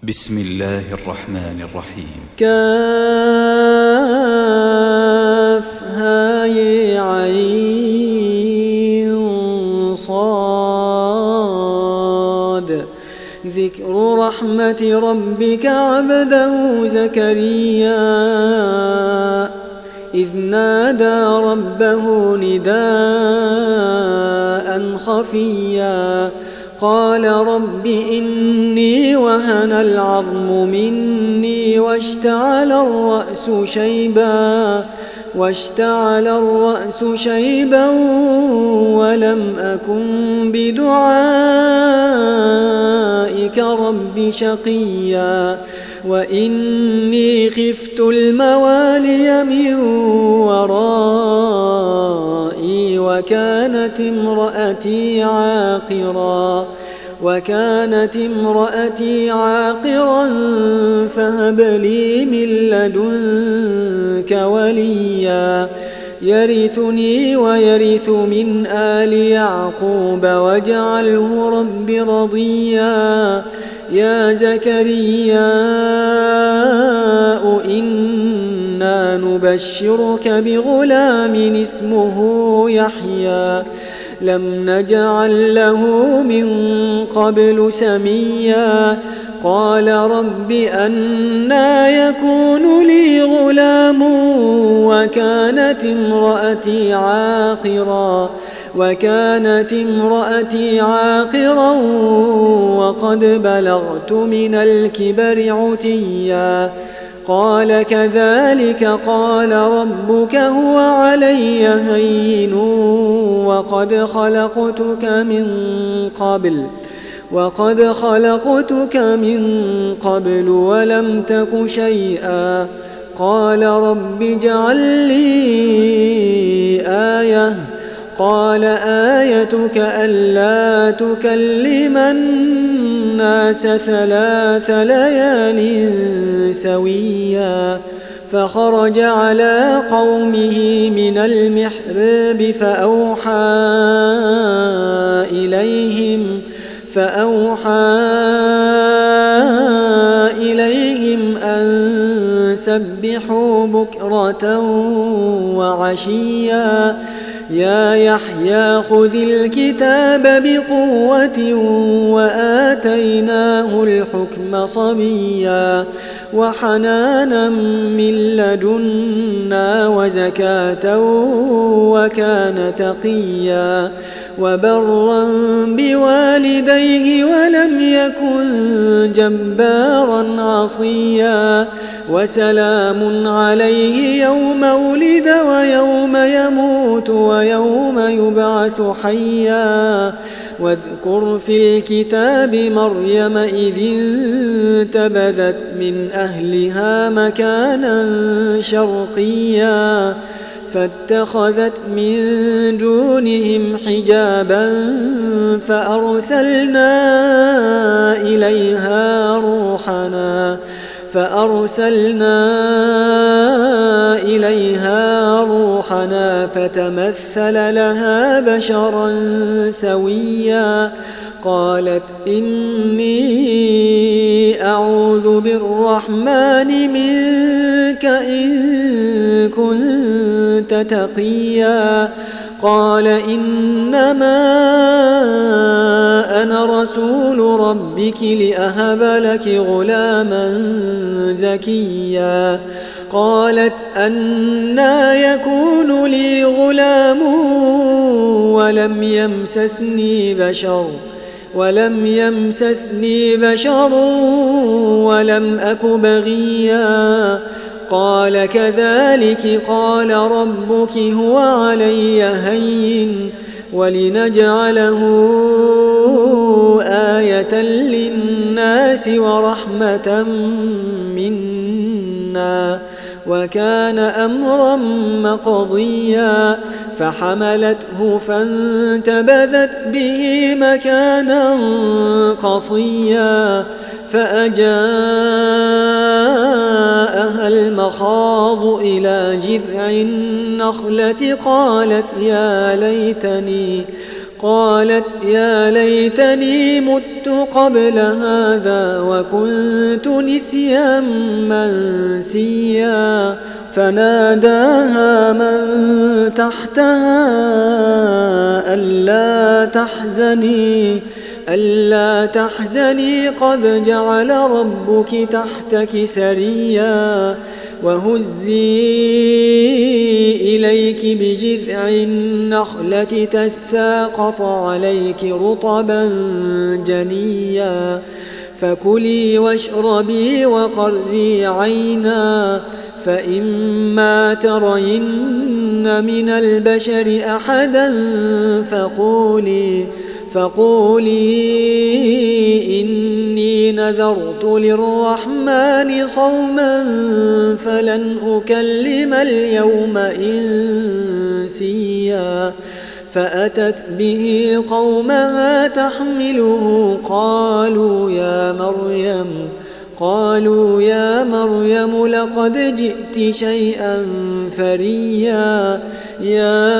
بسم الله الرحمن الرحيم. كافها يا عين صاد. ذكر رحمة ربك عبده زكريا إذ نادى ربه نداء خفيا قال رب إني وهن العظم مني واشتعل الرأس شيبا ولم أكن بدعائك رب شقيا وإني خفت الموالي من ورائي وكانت امرأتي عاقرا فهب لي من لدنك وليا يرثني ويرث من آل يعقوب واجعله رب رضيا يا زكريا إنا نبشرك بغلام اسمه يحيى لم نجعل له من قبل سميا قال رب أنى يكون لي غلام وكانت امرأتي عاقرا وقد بلغت من الكبر عتيا قال كذلك قال ربك هو علي هين وقد خلقتك من قبل ولم تك شيئا قال رب اجعل لي آية قال آيتك ألا تكلم الناس 3 ليال سويا فخرج على قومه من المحراب فأوحى إليهم أن سبحوا بكرة وعشيا يا يحيى خذ الكتاب بقوة وآتيناه الحكم صبيا وحنانا من لدنا وزكاة وكان تقيا وبرا بوالديه ولم يكن جبارا عصيا وسلام عليه يوم ولد ويوم يموت ويوم يبعث حيا واذكر في الكتاب مريم إذ انتبذت من أهلها مكانا شرقيا فاتخذت من دونهم حجابا فأرسلنا إليها روحنا فتمثل لها بشرا سويا قالت إني أعوذ بالرحمن منك إن كنت تقيا قال إنما أنا رسول ربك لأهب لك غلاما زكيا قالت أنى يكون لي غلام ولم يمسسني بشر ولم أك بغيا قال كذلك قال ربك هو علي هين ولنجعله آية للناس ورحمة منا وكان أمرا مقضيا فحملته فانتبذت به مكانا قصيا فأجاءها المخاض إلى جذع النخلة قالت يا ليتني مت قبل هذا وكنت نسيا منسيا فناداها من تحتها ألا تحزني قد جعل ربك تحتك سريا وهزي إليك بجذع النخلة تساقط عليك رطبا جنيا فكلي واشربي وقري عينا فإما ترين من البشر أحدا فقولي إني نذرت للرحمن صوما فلن أكلم اليوم إنسيا فأتت به قومها تحمله قالوا يا مريم لقد جئت شيئا فريا يا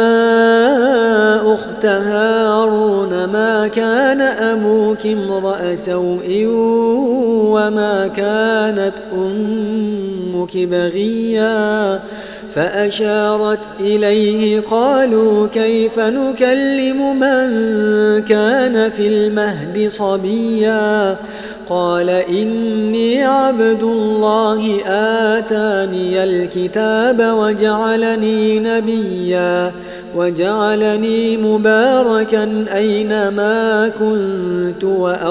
أخت هارون ما كان أبوك امرأ سوء وما كانت أمك بغيا فأشارت إليه قالوا كيف نكلم من كان في المهد صبيا قال إني عبد الله آتاني الكتاب وجعلني نبيا وجعلني مباركا أينما كنت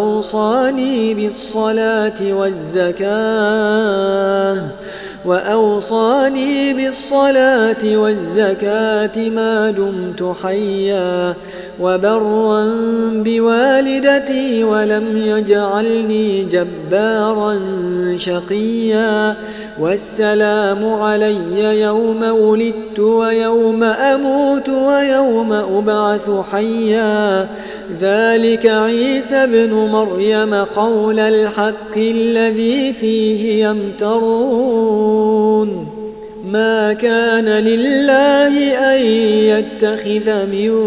وأوصاني بالصلاة والزكاة ما دمت حيا وبرا بوالدتي ولم يجعلني جبارا شقيا والسلام علي يوم ولدت ويوم أموت ويوم أبعث حيا ذلك عيسى ابن مريم قول الحق الذي فيه يمترون ما كان لله أن يتخذ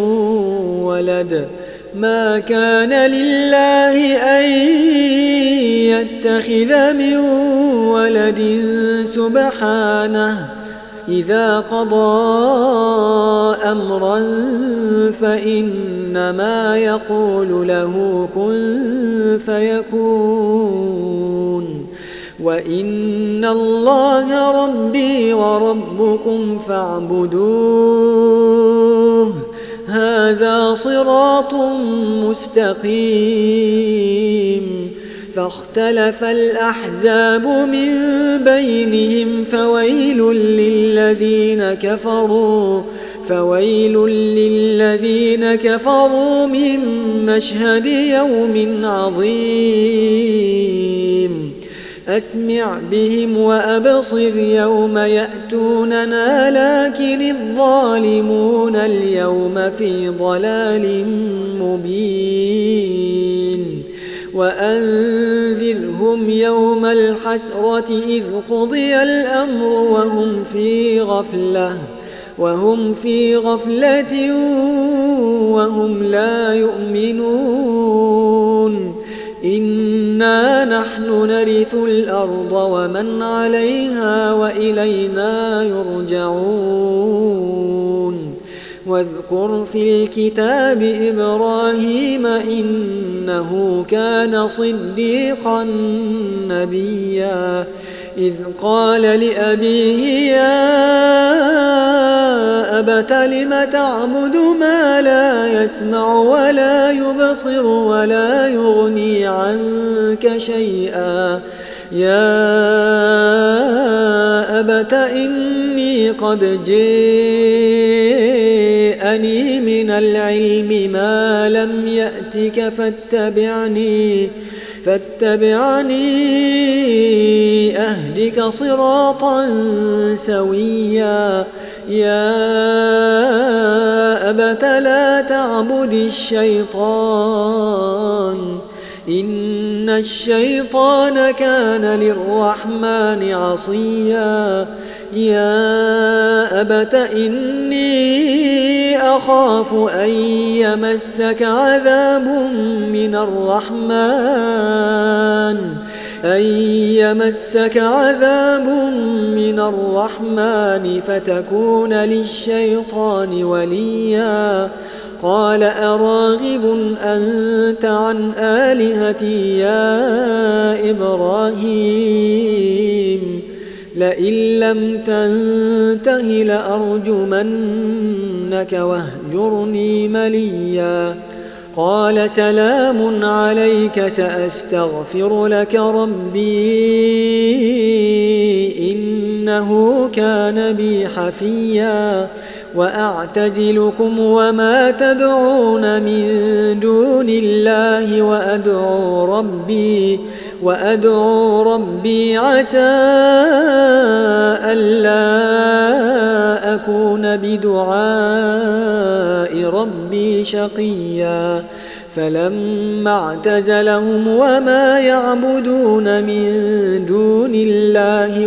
من ولد سبحانه إذا قضى أمرا فإنما يقول له كن فيكون وإن الله ربي وربكم فاعبدوه هذا صراط مستقيم فاختلف الأحزاب من بينهم فويل للذين كفروا من مشهد يوم عظيم أسمع بهم وأبصر يوم يأتوننا لكن الظالمون اليوم في ضلال مبين وأنذرهم يوم الحسرة إذ قضي الأمر وهم في غفلة وهم لا يؤمنون إنا نحن نرث الأرض ومن عليها وإلينا يرجعون واذكر في الكتاب إبراهيم إنه كان صديقا نبيا إذ قال لأبيه يا أبت لم تعبد ما لا يسمع ولا يبصر ولا يغني عنك شيئا يا أبت إني قد جاءني من العلم ما لم يأتك فاتبعني أهدك صراطا سويا يا أبت لا تعبد الشيطان إن الشيطان كان للرحمن عصيا يا أبت إني أخاف أن يمسك عذاب من الرحمن فتكون للشيطان وليا قال أراغب أنت عن آلهتي يا إبراهيم لئن لم تنته لأرجمنك واهجرني مليا قال سلام عليك سأستغفر لك ربي إنه كان بي حفيا وأعتزلكم وما تدعون من دون الله وأدعو ربي عسى ألا أكون بدعاء ربي شقيا فلما اعتزلهم وما يعبدون من دون الله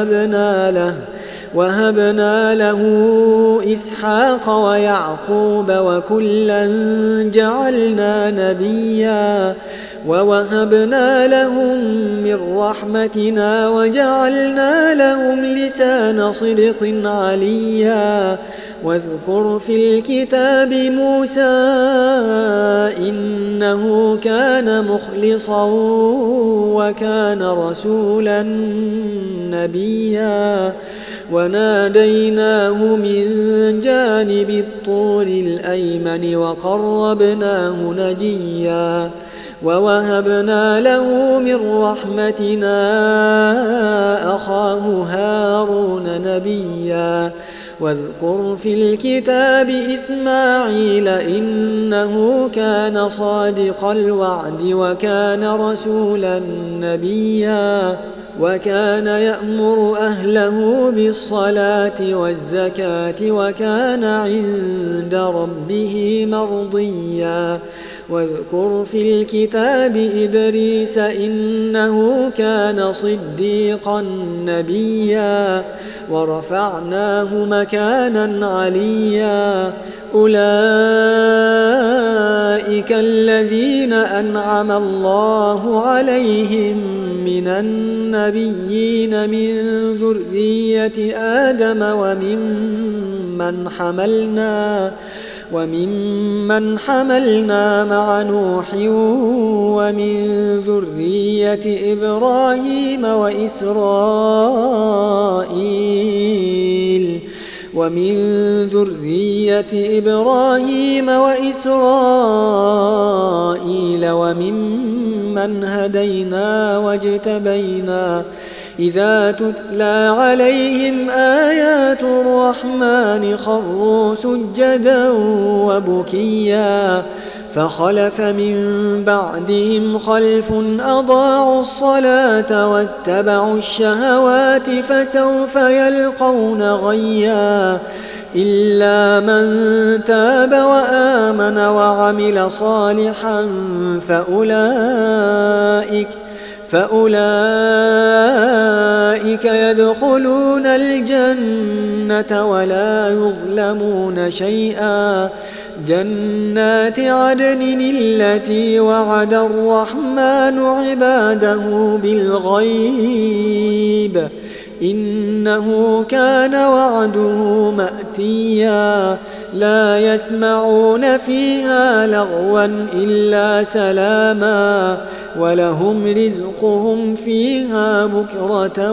وهبنا له إسحاق ويعقوب وكلا جعلنا نبيا ووهبنا لهم من رحمتنا وجعلنا لهم لسان صدق عليا واذكر في الكتاب موسى إنه كان مخلصا وكان رسولا نبيا وناديناه من جانب الطور الأيمن وقربناه نجيا ووهبنا له من رحمتنا أخاه هارون نبيا واذكر في الكتاب إسماعيل إنه كان صادق الوعد وكان رسولا نبيا وكان يأمر أهله بالصلاة والزكاة وكان عند ربه مرضيا واذكر في الكتاب إدريس إنه كان صديقا نبيا ورفعناه مكانا عليا أولئك الذين أنعم الله عليهم من النبيين من ذرية آدم وممن حملنا مع نوح ومن ذرية إبراهيم وإسرائيل وممن هدينا واجتبينا إذا تتلى عليهم آيات الرحمن خروا سجدا وبكيا فخلف من بعدهم خلف أضاعوا الصلاة واتبعوا الشهوات فسوف يلقون غيا إلا من تاب وآمن وعمل صالحا فأولئك يدخلون الجنة ولا يظلمون شيئا جنات عدن التي وعد الرحمن عباده بالغيب إنه كان وعده مأتيا لا يسمعون فيها لغوا إلا سلاما ولهم رزقهم فيها بكرة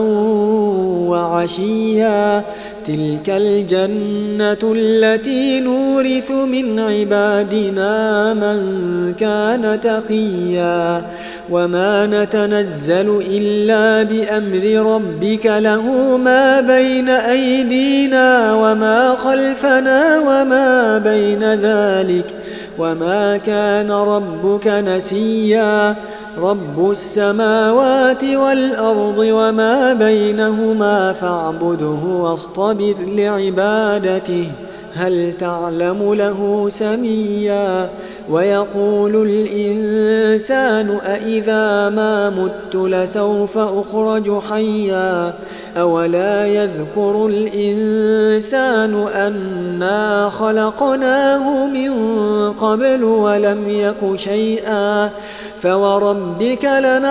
وعشيا تلك الجنة التي نورث من عبادنا من كان تقيا وما نتنزل إلا بأمر ربك له ما بين أيدينا وما خلفنا وما بين ذلك وما كان ربك نسيا رب السماوات والأرض وما بينهما فاعبده واصطبر لعبادته هل تعلم له سميا ويقول الإنسان أإذا ما مت لسوف أخرج حيا أولا يذكر الإنسان أنا خلقناه من قبل ولم يك شيئا فوربك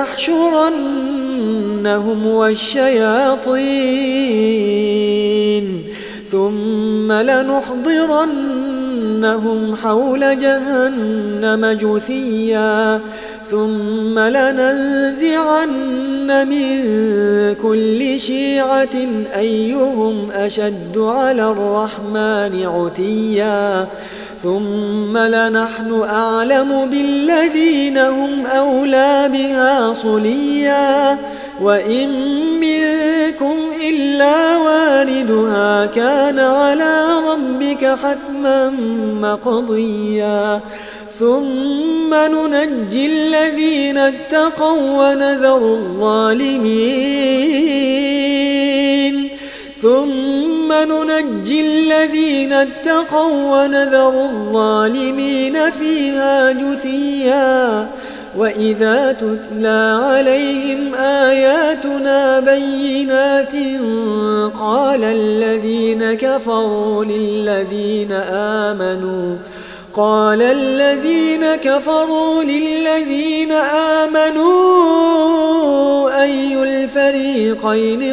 لنحشرنهم والشياطين ثم لنحضرنهم حول جهنم جثيا ثم لننزعن من كل شيعة أيهم أشد على الرحمن عتيا ثم لنحن أعلم بالذين هم أولى بها صليا وإن منكم إلا واردها كان على ربك حتما مقضيا ثم ننجي الذين اتقوا ونذر الظالمين فيها جثيا وإذا تتلى عليهم آياتنا بينات قال الذين كفروا للذين آمنوا أي الفريقين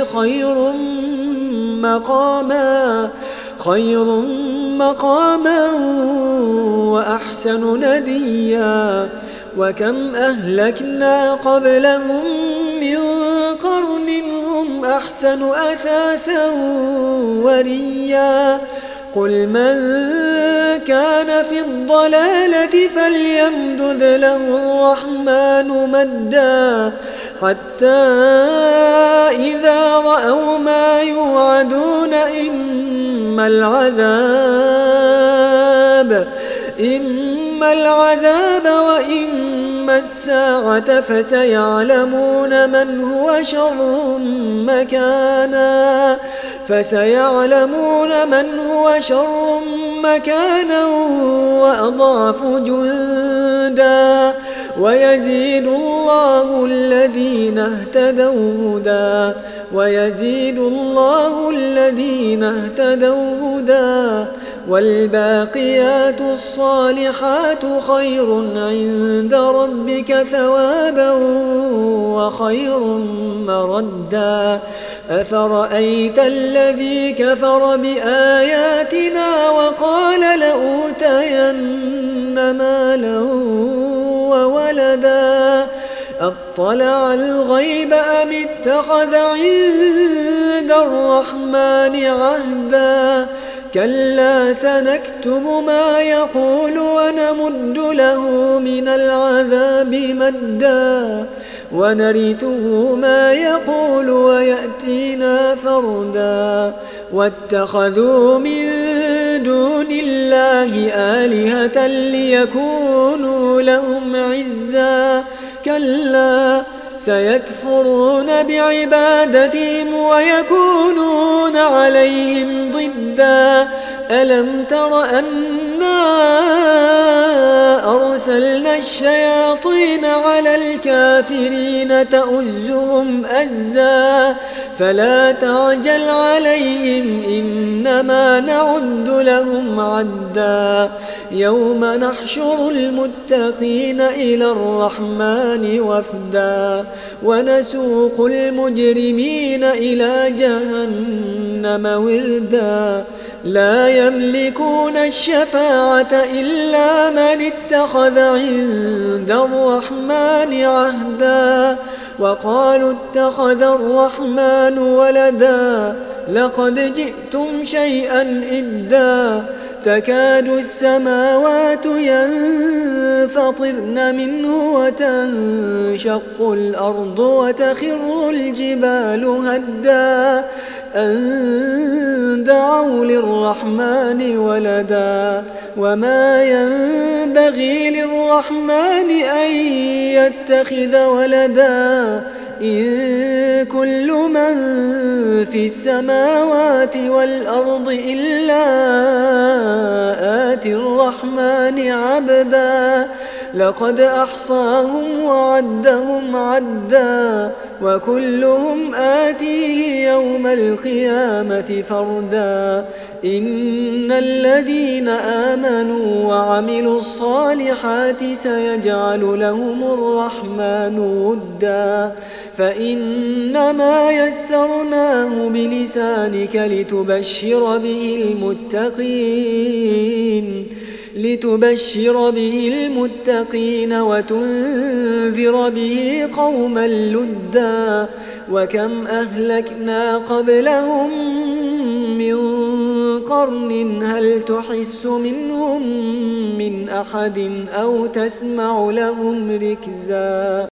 خير مقاما وأحسن نديا وكم أهلكنا قبلهم من قرن هم أحسن أثاثا وريا قل من كان في الضلالة فليمدد له الرحمن مدا حتى إذا رأوا ما يوعدون إما العذاب وإما الساعة فسيعلمون من هو شر مكانا وأضعف جندا ويزيد الله الذين اهتدوا هدى والباقيات الصالحات خير عند ربك ثوابا وخير مردا أفرأيت الذي كفر بآياتنا وقال لأوتين مالا وولدا أطلع الغيب أم اتخذ عند الرحمن عهدا كلا سنكتب ما يقول ونمد له من العذاب مدا ونرثه ما يقول ويأتينا فردا واتخذوا من دون الله آلهة ليكونوا لهم عزا كلا سيكفرون بعبادتهم ويكونون عليهم ضدا ألم تر أنا أرسلنا الشياطين على الكافرين تؤزهم أزا فلا تعجل عليهم إنما نعد لهم عدا يوم نحشر المتقين إلى الرحمن وفدا ونسوق المجرمين إلى جهنم وردا لا يملكون الشفاعة إلا من اتخذ عند الرحمن عهدا وقالوا اتخذ الرحمن ولدا لقد جئتم شيئا إدا تكاد السماوات ينفطرن منه وتنشق الأرض وتخر الجبال هدا أن دعوا للرحمن ولدا وما ينبغي للرحمن أن يتخذ ولدا إن كل من في السماوات والأرض إلا آتي الرحمن عبدا لقد أحصاهم وعدهم عدا وكلهم آتيه يوم القيامة فردا إن الذين آمنوا وعملوا الصالحات سيجعل لهم الرحمن ودا فإنما يسرناه بلسانك لتبشر به المتقين وتنذر به قوما لدا وكم أهلكنا قبلهم من قرن هل تحس منهم من أحد أو تسمع لهم ركزا